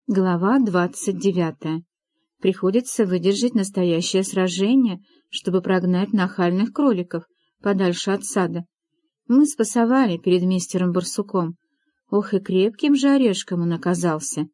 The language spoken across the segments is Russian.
Глава 29. Приходится выдержать настоящее сражение, чтобы прогнать нахальных кроликов подальше от сада. Мы спасовали перед мистером Барсуком. Ох, и крепким же орешком он оказался.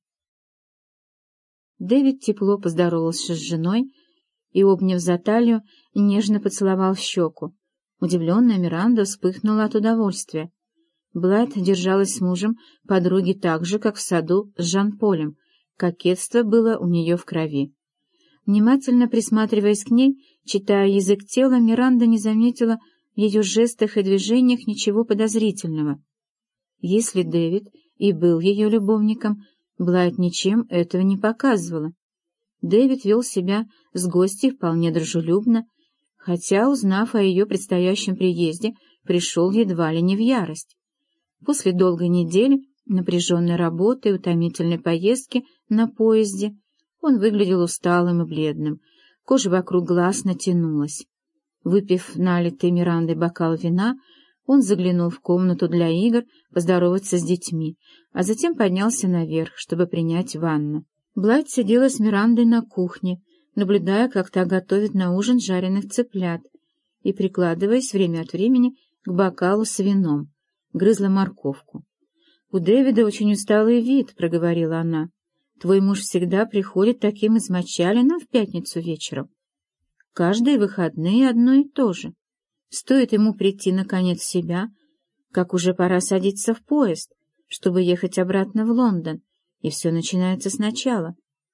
Дэвид тепло поздоровался с женой и, обняв за талию, нежно поцеловал в щеку. Удивленная Миранда вспыхнула от удовольствия. Блайт держалась с мужем подруги так же, как в саду с Жан-Полем. Кокетство было у нее в крови. Внимательно присматриваясь к ней, читая язык тела, Миранда не заметила в ее жестах и движениях ничего подозрительного. Если Дэвид и был ее любовником, Блайт ничем этого не показывала. Дэвид вел себя с гостьей вполне дружелюбно, хотя, узнав о ее предстоящем приезде, пришел едва ли не в ярость. После долгой недели, напряженной работы и утомительной поездки на поезде, он выглядел усталым и бледным, кожа вокруг глаз натянулась. Выпив налитый Мирандой бокал вина, он заглянул в комнату для игр поздороваться с детьми, а затем поднялся наверх, чтобы принять ванну. Блайт сидела с Мирандой на кухне, наблюдая, как та готовит на ужин жареных цыплят, и прикладываясь время от времени к бокалу с вином. Грызла морковку. — У Дэвида очень усталый вид, — проговорила она. — Твой муж всегда приходит таким измочаленным в пятницу вечером. Каждые выходные одно и то же. Стоит ему прийти наконец в себя, как уже пора садиться в поезд, чтобы ехать обратно в Лондон, и все начинается сначала.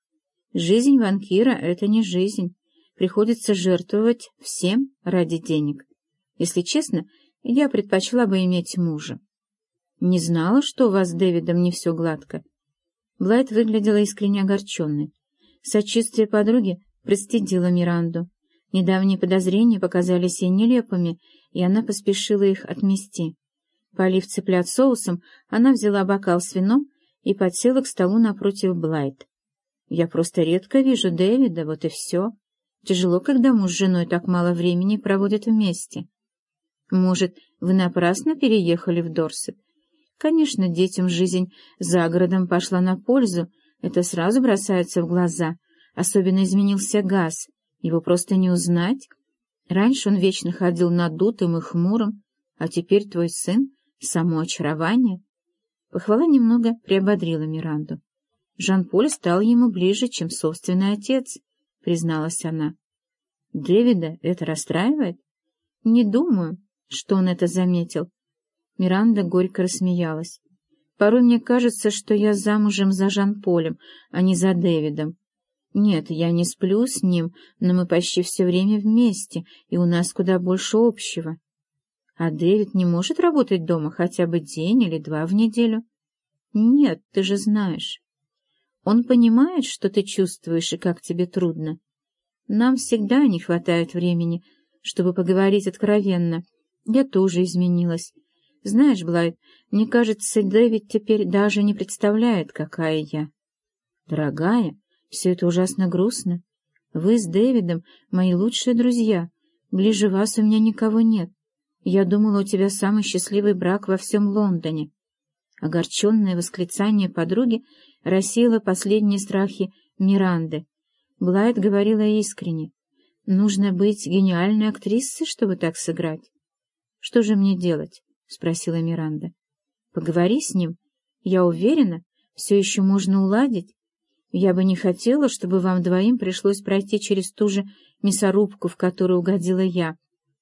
Жизнь банкира — это не жизнь. Приходится жертвовать всем ради денег. Если честно, я предпочла бы иметь мужа. Не знала, что у вас с Дэвидом не все гладко. Блайт выглядела искренне огорченной. Сочувствие подруги пристыдило Миранду. Недавние подозрения показались ей нелепыми, и она поспешила их отмести. Полив цыплят соусом, она взяла бокал с вином и подсела к столу напротив Блайт. «Я просто редко вижу Дэвида, вот и все. Тяжело, когда муж с женой так мало времени проводят вместе. Может, вы напрасно переехали в Дорсет? Конечно, детям жизнь за городом пошла на пользу, это сразу бросается в глаза. Особенно изменился Газ, его просто не узнать. Раньше он вечно ходил надутым и хмурым, а теперь твой сын — само очарование». Похвала немного приободрила Миранду. Жан-Поль стал ему ближе, чем собственный отец, призналась она. Дэвида это расстраивает? Не думаю, что он это заметил. Миранда горько рассмеялась. Порой мне кажется, что я замужем за Жан-Полем, а не за Дэвидом. Нет, я не сплю с ним, но мы почти все время вместе, и у нас куда больше общего. А Дэвид не может работать дома хотя бы день или два в неделю? Нет, ты же знаешь. Он понимает, что ты чувствуешь и как тебе трудно. Нам всегда не хватает времени, чтобы поговорить откровенно. Я тоже изменилась. Знаешь, Блайт, мне кажется, Дэвид теперь даже не представляет, какая я. Дорогая, все это ужасно грустно. Вы с Дэвидом мои лучшие друзья. Ближе вас у меня никого нет. Я думала, у тебя самый счастливый брак во всем Лондоне. Огорченное восклицание подруги рассеяло последние страхи Миранды. Блайт говорила искренне. Нужно быть гениальной актрисой, чтобы так сыграть. — Что же мне делать? — спросила Миранда. — Поговори с ним. Я уверена, все еще можно уладить. Я бы не хотела, чтобы вам двоим пришлось пройти через ту же мясорубку, в которую угодила я.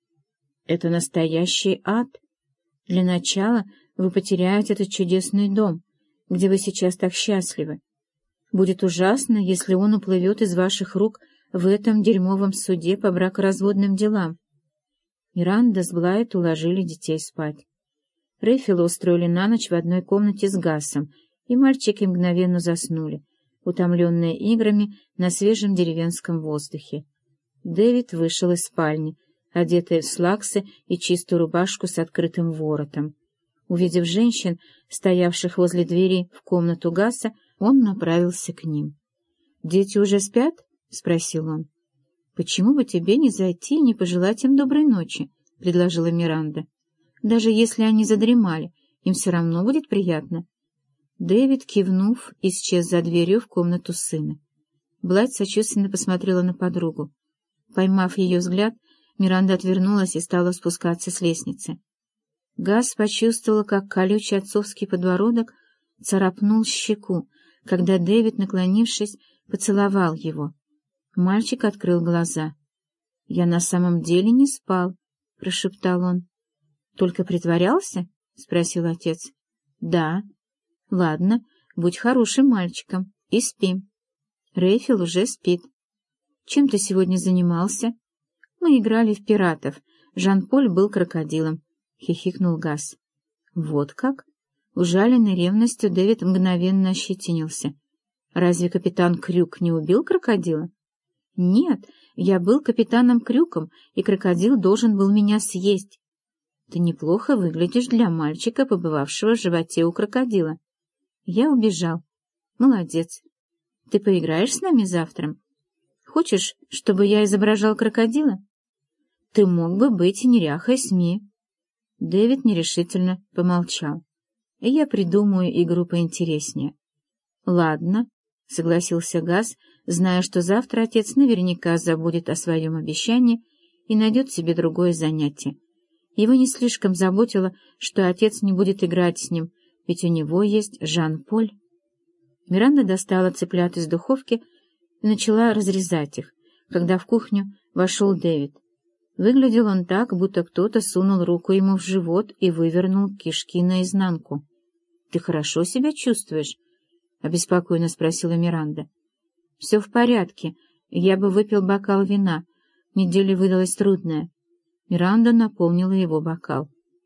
Это настоящий ад. Для начала вы потеряете этот чудесный дом, где вы сейчас так счастливы. Будет ужасно, если он уплывет из ваших рук в этом дерьмовом суде по бракоразводным делам. Миранда с Блайт уложили детей спать. Рэйфела устроили на ночь в одной комнате с Гасом, и мальчики мгновенно заснули, утомленные играми на свежем деревенском воздухе. Дэвид вышел из спальни, одетый в слаксы и чистую рубашку с открытым воротом. Увидев женщин, стоявших возле двери в комнату Гаса, он направился к ним. — Дети уже спят? — спросил он. — Почему бы тебе не зайти и не пожелать им доброй ночи? — предложила Миранда. — Даже если они задремали, им все равно будет приятно. Дэвид, кивнув, исчез за дверью в комнату сына. Блайт сочувственно посмотрела на подругу. Поймав ее взгляд, Миранда отвернулась и стала спускаться с лестницы. Газ почувствовал, как колючий отцовский подбородок царапнул щеку, когда Дэвид, наклонившись, поцеловал его. Мальчик открыл глаза. — Я на самом деле не спал, — прошептал он. — Только притворялся? — спросил отец. — Да. — Ладно, будь хорошим мальчиком и спи. Рейфел уже спит. — Чем ты сегодня занимался? — Мы играли в пиратов. Жан-Поль был крокодилом, — хихикнул Газ. — Вот как? Ужаленный ревностью, Дэвид мгновенно ощетинился. — Разве капитан Крюк не убил крокодила? — Нет, я был капитаном Крюком, и крокодил должен был меня съесть. Ты неплохо выглядишь для мальчика, побывавшего в животе у крокодила. Я убежал. Молодец. Ты поиграешь с нами завтра? Хочешь, чтобы я изображал крокодила? Ты мог бы быть неряхой СМИ. Дэвид нерешительно помолчал. Я придумаю игру поинтереснее. Ладно, согласился Газ, зная, что завтра отец наверняка забудет о своем обещании и найдет себе другое занятие. Его не слишком заботило, что отец не будет играть с ним, ведь у него есть Жан-Поль. Миранда достала цыплят из духовки и начала разрезать их, когда в кухню вошел Дэвид. Выглядел он так, будто кто-то сунул руку ему в живот и вывернул кишки наизнанку. — Ты хорошо себя чувствуешь? — обеспокоенно спросила Миранда. — Все в порядке. Я бы выпил бокал вина. Неделя выдалась трудная. Миранда наполнила его бокал.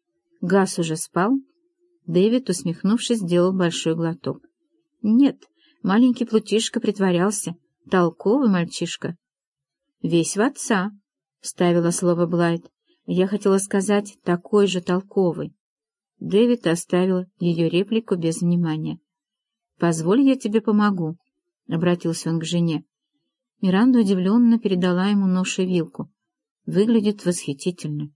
Газ уже спал? Дэвид, усмехнувшись, сделал большой глоток. — Нет, маленький плутишка притворялся. Толковый мальчишка. — Весь в отца, — вставила слово Блайт. Я хотела сказать, такой же толковый. Дэвид оставил ее реплику без внимания. — Позволь, я тебе помогу, — обратился он к жене. Миранда удивленно передала ему нож и вилку. Выглядит восхитительно.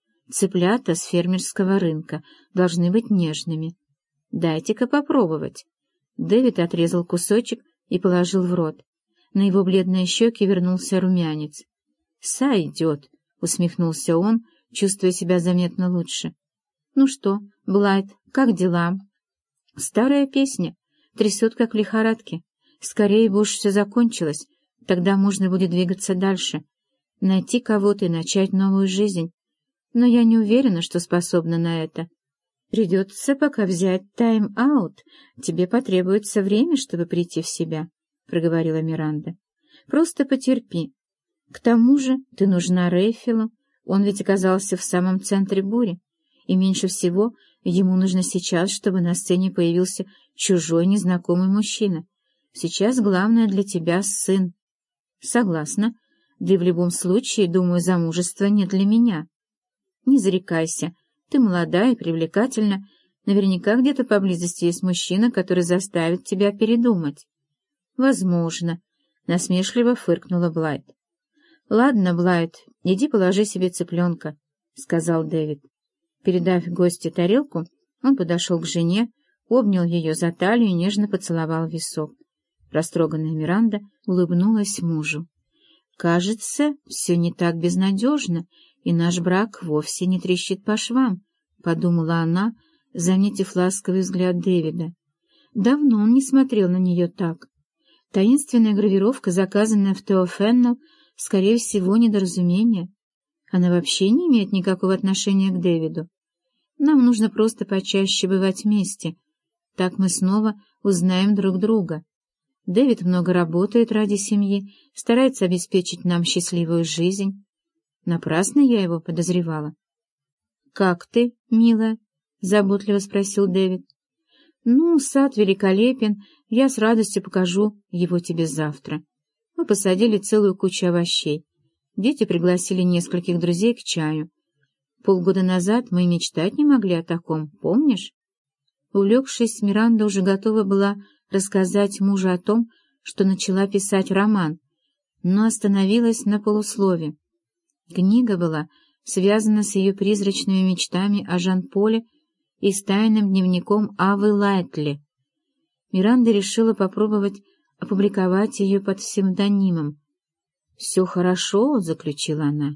Цыплята с фермерского рынка должны быть нежными. Дайте-ка попробовать. Дэвид отрезал кусочек и положил в рот. На его бледные щеки вернулся румянец. — Сойдет, — усмехнулся он, чувствуя себя заметно лучше. — Ну что, Блайт, как дела? — Старая песня. Трясет, как в лихорадке. Скорее бы уж все закончилось, тогда можно будет двигаться дальше, найти кого-то и начать новую жизнь. Но я не уверена, что способна на это. Придется пока взять тайм-аут. Тебе потребуется время, чтобы прийти в себя, — проговорила Миранда. Просто потерпи. К тому же ты нужна Рейфелу. Он ведь оказался в самом центре бури, и меньше всего ему нужно сейчас, чтобы на сцене появился чужой незнакомый мужчина. Сейчас главное для тебя сын. Согласна. Да и в любом случае, думаю, замужество не для меня. Не зарекайся. Ты молода и привлекательна. Наверняка где-то поблизости есть мужчина, который заставит тебя передумать. Возможно. Насмешливо фыркнула Блайт. Ладно, Блайт, иди положи себе цыпленка, сказал Дэвид. Передав гости тарелку, он подошел к жене, обнял ее за талию и нежно поцеловал в висок. Растроганная Миранда улыбнулась мужу. «Кажется, все не так безнадежно, и наш брак вовсе не трещит по швам», — подумала она, заметив ласковый взгляд Дэвида. Давно он не смотрел на нее так. Таинственная гравировка, заказанная в Тео Феннелл, скорее всего, недоразумение. Она вообще не имеет никакого отношения к Дэвиду. Нам нужно просто почаще бывать вместе. Так мы снова узнаем друг друга. Дэвид много работает ради семьи, старается обеспечить нам счастливую жизнь. Напрасно я его подозревала. — Как ты, милая? — заботливо спросил Дэвид. — Ну, сад великолепен, я с радостью покажу его тебе завтра. Мы посадили целую кучу овощей. Дети пригласили нескольких друзей к чаю. Полгода назад мы мечтать не могли о таком, помнишь? Увлекшись, Миранда уже готова была рассказать мужу о том, что начала писать роман, но остановилась на полуслове. Книга была связана с ее призрачными мечтами о Жан-Поле и с тайным дневником Авы Лайтли. Миранда решила попробовать опубликовать ее под псевдонимом. «Все хорошо», — заключила она.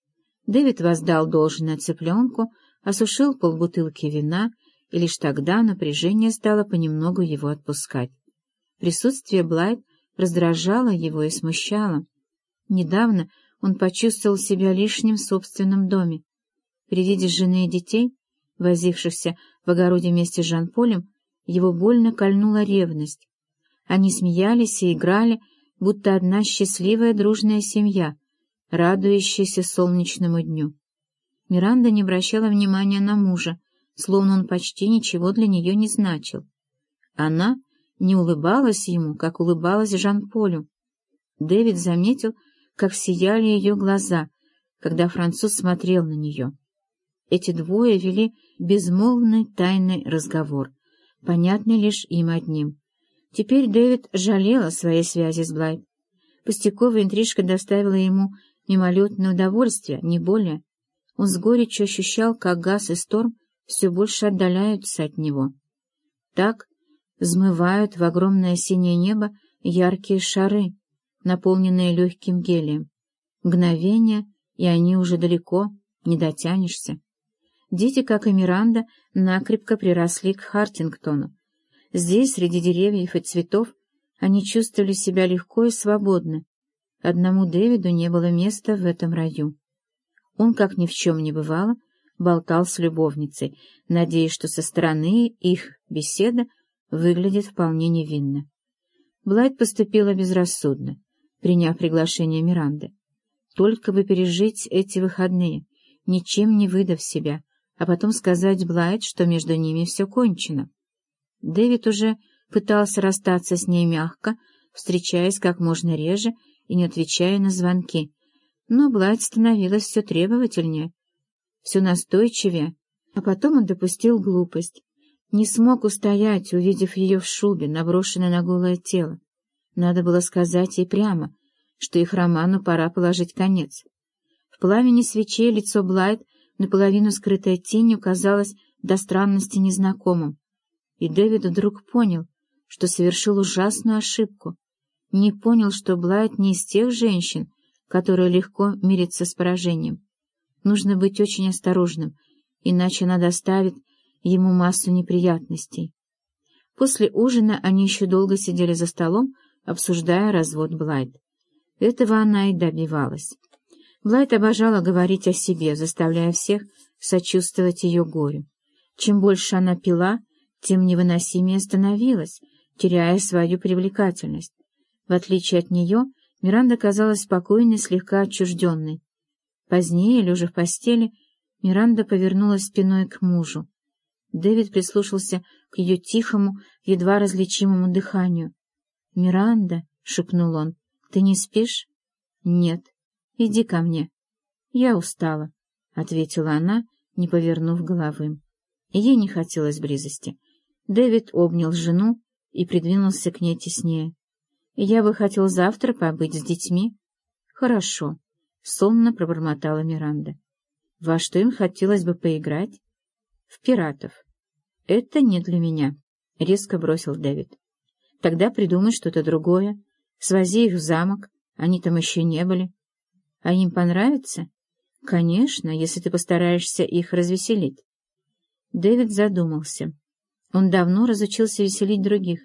Дэвид воздал должное цыпленку, осушил полбутылки вина, и лишь тогда напряжение стало понемногу его отпускать. Присутствие Блайт раздражало его и смущало. Недавно он почувствовал себя лишним в собственном доме. При виде жены и детей, возившихся в огороде вместе с Жан-Полем, его больно кольнула ревность. Они смеялись и играли, будто одна счастливая дружная семья, радующаяся солнечному дню. Миранда не обращала внимания на мужа, словно он почти ничего для нее не значил. Она не улыбалась ему, как улыбалась Жан-Полю. Дэвид заметил, как сияли ее глаза, когда француз смотрел на нее. Эти двое вели безмолвный тайный разговор, понятный лишь им одним. Теперь Дэвид жалел о своей связи с Блайт. Пустяковая интрижка доставила ему мимолетное удовольствие, не более. Он с горечью ощущал, как Газ и Сторм все больше отдаляются от него. Так взмывают в огромное синее небо яркие шары, наполненные легким гелием. Мгновение, и они уже далеко, не дотянешься. Дети, как и Миранда, накрепко приросли к Хартингтону. Здесь, среди деревьев и цветов, они чувствовали себя легко и свободно. Одному Дэвиду не было места в этом раю. Он, как ни в чем не бывало, болтал с любовницей, надеясь, что со стороны их беседа выглядит вполне невинно. Блайт поступила безрассудно, приняв приглашение Миранды. Только бы пережить эти выходные, ничем не выдав себя, а потом сказать Блайт, что между ними все кончено. Дэвид уже пытался расстаться с ней мягко, встречаясь как можно реже и не отвечая на звонки, но Блайт становилась все требовательнее, все настойчивее, а потом он допустил глупость. Не смог устоять, увидев ее в шубе, наброшенной на голое тело. Надо было сказать ей прямо, что их роману пора положить конец. В пламени свечей лицо Блайт, наполовину скрытое тенью, казалось до странности незнакомым. И Дэвид вдруг понял, что совершил ужасную ошибку. Не понял, что Блайт не из тех женщин, которые легко мирятся с поражением. Нужно быть очень осторожным, иначе она доставит ему массу неприятностей. После ужина они еще долго сидели за столом, обсуждая развод Блайт. Этого она и добивалась. Блайт обожала говорить о себе, заставляя всех сочувствовать ее горю. Чем больше она пила, тем невыносимее становилась, теряя свою привлекательность. В отличие от нее, Миранда казалась спокойной, слегка отчужденной. Позднее, лежа в постели, Миранда повернулась спиной к мужу. Дэвид прислушался к ее тихому, едва различимому дыханию. «Миранда», — шепнул он, — «ты не спишь?» «Нет. Иди ко мне». «Я устала», — ответила она, не повернув головы. Ей не хотелось близости. Дэвид обнял жену и придвинулся к ней теснее. «Я бы хотел завтра побыть с детьми». «Хорошо», — сонно пробормотала Миранда. «Во что им хотелось бы поиграть?» «В пиратов». «Это не для меня», — резко бросил Дэвид. «Тогда придумай что-то другое. Свози их в замок, они там еще не были. А им понравится?» «Конечно, если ты постараешься их развеселить». Дэвид задумался. Он давно разучился веселить других.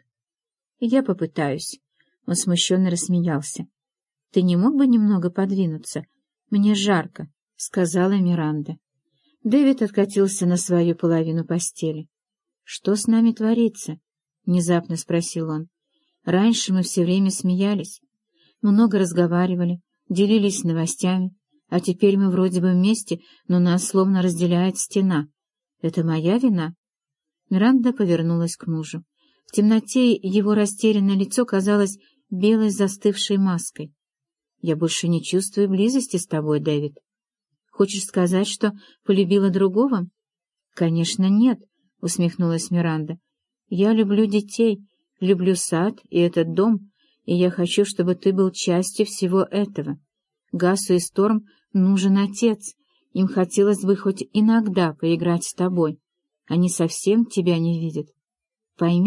«Я попытаюсь». Он смущенно рассмеялся. «Ты не мог бы немного подвинуться? Мне жарко», — сказала Миранда. Дэвид откатился на свою половину постели. «Что с нами творится?» — внезапно спросил он. «Раньше мы все время смеялись, много разговаривали, делились новостями, а теперь мы вроде бы вместе, но нас словно разделяет стена. Это моя вина?» Миранда повернулась к мужу. В темноте его растерянное лицо казалось белой застывшей маской. «Я больше не чувствую близости с тобой, Дэвид. Хочешь сказать, что полюбила другого?» «Конечно, нет», — усмехнулась Миранда. «Я люблю детей, люблю сад и этот дом, и я хочу, чтобы ты был частью всего этого. Гасу и Сторм нужен отец, им хотелось бы хоть иногда поиграть с тобой. Они совсем тебя не видят. Пойми,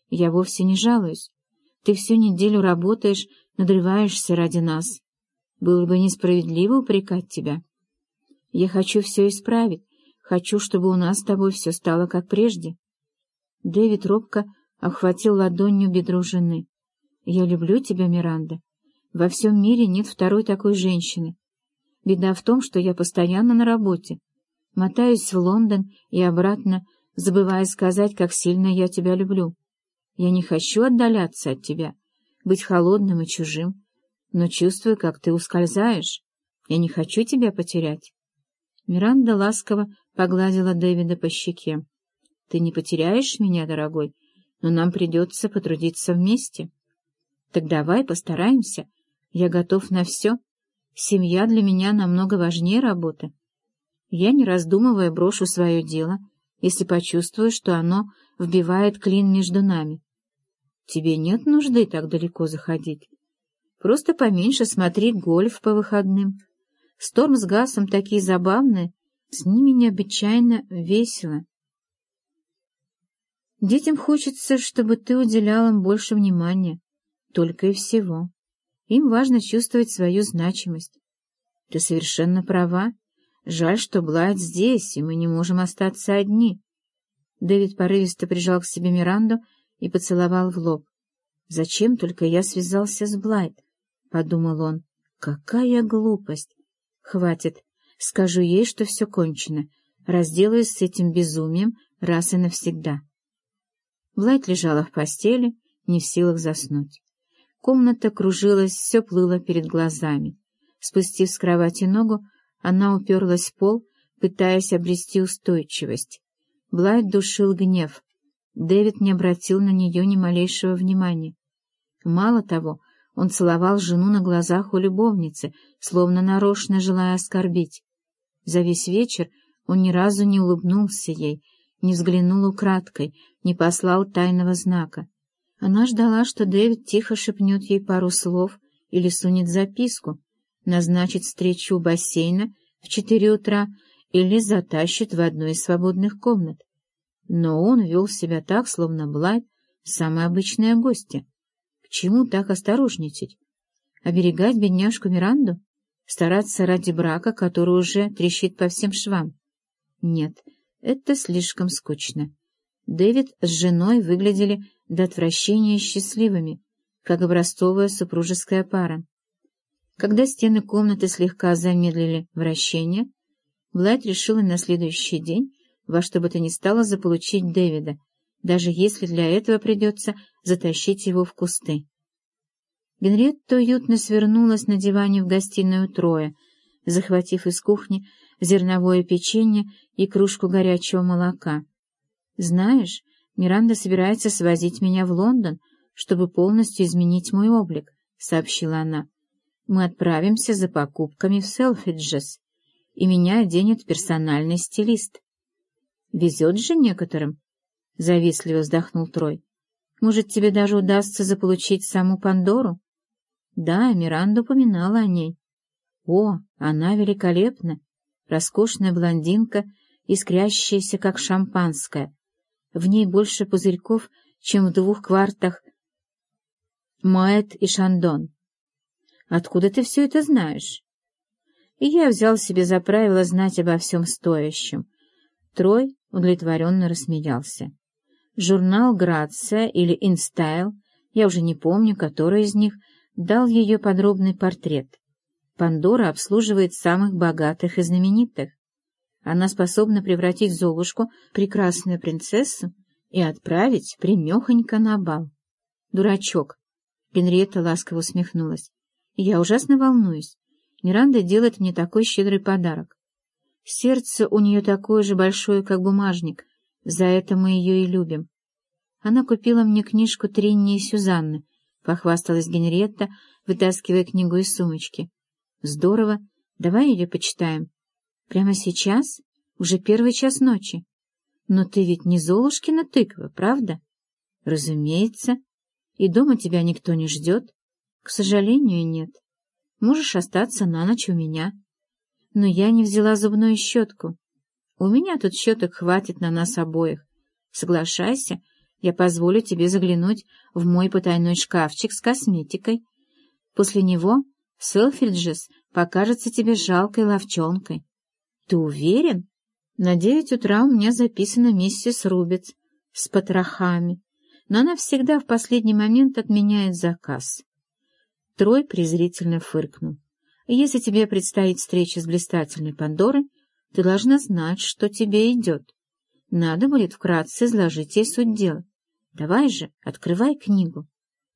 Я вовсе не жалуюсь. Ты всю неделю работаешь, надрываешься ради нас. Было бы несправедливо упрекать тебя. Я хочу все исправить, хочу, чтобы у нас с тобой все стало как прежде. Дэвид робко обхватил ладонью бедро жены. Я люблю тебя, Миранда. Во всем мире нет второй такой женщины. Беда в том, что я постоянно на работе. Мотаюсь в Лондон и обратно, забывая сказать, как сильно я тебя люблю. Я не хочу отдаляться от тебя, быть холодным и чужим, но чувствую, как ты ускользаешь. Я не хочу тебя потерять. Миранда ласково погладила Дэвида по щеке. Ты не потеряешь меня, дорогой, но нам придется потрудиться вместе. Так давай постараемся. Я готов на все. Семья для меня намного важнее работы. Я, не раздумывая, брошу свое дело, если почувствую, что оно вбивает клин между нами. Тебе нет нужды так далеко заходить. Просто поменьше смотри гольф по выходным. Сторм с Гасом такие забавные, с ними необычайно весело. Детям хочется, чтобы ты уделял им больше внимания, только и всего. Им важно чувствовать свою значимость. Ты совершенно права. Жаль, что Блайт здесь, и мы не можем остаться одни. Дэвид порывисто прижал к себе Миранду и поцеловал в лоб. «Зачем только я связался с Блайт?» — подумал он. «Какая глупость! Хватит, скажу ей, что все кончено, разделаюсь с этим безумием раз и навсегда». Блайт лежала в постели, не в силах заснуть. Комната кружилась, все плыло перед глазами. Спустив с кровати ногу, она уперлась в пол, пытаясь обрести устойчивость. Блайт душил гнев. Дэвид не обратил на нее ни малейшего внимания. Мало того, он целовал жену на глазах у любовницы, словно нарочно желая оскорбить. За весь вечер он ни разу не улыбнулся ей, не взглянул украдкой, не послал тайного знака. Она ждала, что Дэвид тихо шепнет ей пару слов или сунет записку, назначит встречу у бассейна в 4 утра или затащит в одну из свободных комнат. Но он вел себя так, словно Блайт — самая обычная гостья. К чему так осторожничать? Оберегать бедняжку Миранду? Стараться ради брака, который уже трещит по всем швам? Нет, это слишком скучно. Дэвид с женой выглядели до отвращения счастливыми, как образцовая супружеская пара. Когда стены комнаты слегка замедлили вращение, Блайт решила на следующий день во что бы то ни стало заполучить Дэвида, даже если для этого придется затащить его в кусты. Генриетта уютно свернулась на диване в гостиной у Троя, захватив из кухни зерновое печенье и кружку горячего молока. «Знаешь, Миранда собирается свозить меня в Лондон, чтобы полностью изменить мой облик», — сообщила она. «Мы отправимся за покупками в Селфриджес, и меня оденет персональный стилист». «Везет же некоторым», — завистливо вздохнул Трой. «Может, тебе даже удастся заполучить саму Пандору?» «Да, Миранда упоминала о ней». «О, она великолепна! Роскошная блондинка, искрящаяся, как шампанское. В ней больше пузырьков, чем в 2 квартах Моэт и Шандон». «Откуда ты все это знаешь?» И я взял себе за правило знать обо всем стоящем. Трой удовлетворенно рассмеялся. Журнал «Грация» или «Инстайл», я уже не помню, который из них, дал ее подробный портрет. Пандора обслуживает самых богатых и знаменитых. Она способна превратить Золушку в прекрасную принцессу и отправить прямехонько на бал. «Дурачок!» — Генриетта ласково усмехнулась. «Я ужасно волнуюсь. Миранда делает мне такой щедрый подарок. Сердце у нее такое же большое, как бумажник. За это мы ее и любим. Она купила мне книжку Тринни и Сюзанны», — похвасталась Генриетта, вытаскивая книгу из сумочки. «Здорово. Давай ее почитаем. Прямо сейчас? Уже 1 час ночи. Но ты ведь не Золушкина тыква, правда?» «Разумеется. И дома тебя никто не ждет?» «К сожалению, нет. Можешь остаться на ночь у меня». «Но я не взяла зубную щетку. У меня тут щеток хватит на нас обоих. Соглашайся, Я позволю тебе заглянуть в мой потайной шкафчик с косметикой. После него Селфриджес покажется тебе жалкой ловчонкой. Ты уверен? На 9 утра у меня записана миссис Рубец с потрохами, но она всегда в последний момент отменяет заказ. Трой презрительно фыркнул. Если тебе предстоит встреча с блистательной Пандорой, ты должна знать, что тебе идет. Надо будет вкратце изложить ей суть дела. Давай же, открывай книгу.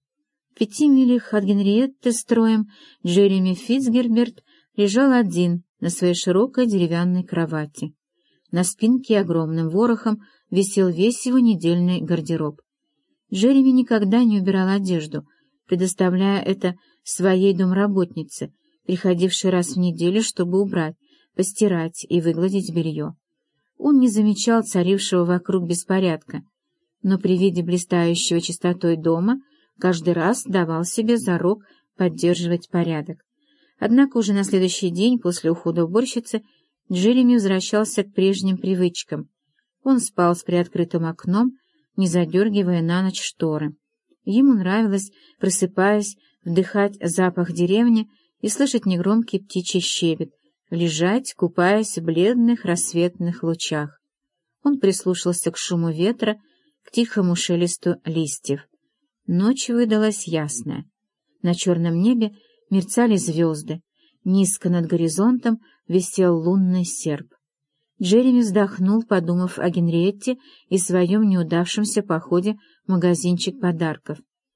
В 5 милях от Генриетты с Троем Джереми Фицгерберт лежал один на своей широкой деревянной кровати. На спинке огромным ворохом висел весь его недельный гардероб. Джереми никогда не убирал одежду, предоставляя это своей домработнице, приходившей раз в неделю, чтобы убрать, постирать и выгладить белье. Он не замечал царившего вокруг беспорядка, но при виде блистающего чистотой дома каждый раз давал себе зарок поддерживать порядок. Однако уже на следующий день после ухода уборщицы Джереми возвращался к прежним привычкам. Он спал с приоткрытым окном, не задергивая на ночь шторы. Ему нравилось, просыпаясь, вдыхать запах деревни и слышать негромкий птичий щебет, лежать, купаясь в бледных рассветных лучах. Он прислушался к шуму ветра, к тихому шелесту листьев. Ночь выдалась ясная. На черном небе мерцали звезды. Низко над горизонтом висел лунный серп. Джереми вздохнул, подумав о Генриетте и своем неудавшемся походе в магазинчик подарков.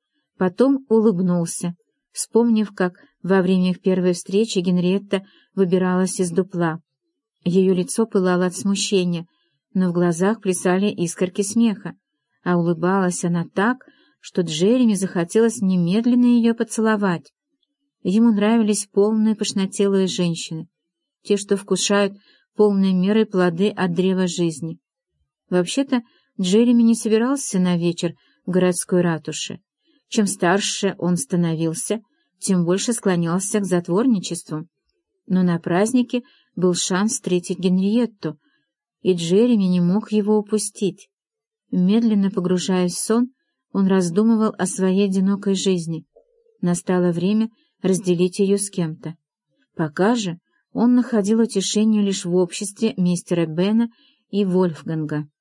Потом улыбнулся, вспомнив, как во время их первой встречи Генриетта выбиралась из дупла. Ее лицо пылало от смущения, но в глазах плясали искорки смеха, а улыбалась она так, что Джереми захотелось немедленно ее поцеловать. Ему нравились полные пышнотелые женщины, те, что вкушают полной мерой плоды от древа жизни. Вообще-то Джереми не собирался на вечер в городской ратуше. Чем старше он становился, тем больше склонялся к затворничеству. Но на празднике был шанс встретить Генриетту, и Джереми не мог его упустить. Медленно погружаясь в сон, он раздумывал о своей одинокой жизни. Настало время разделить ее с кем-то. Пока же он находил утешение лишь в обществе мистера Бена и Вольфганга.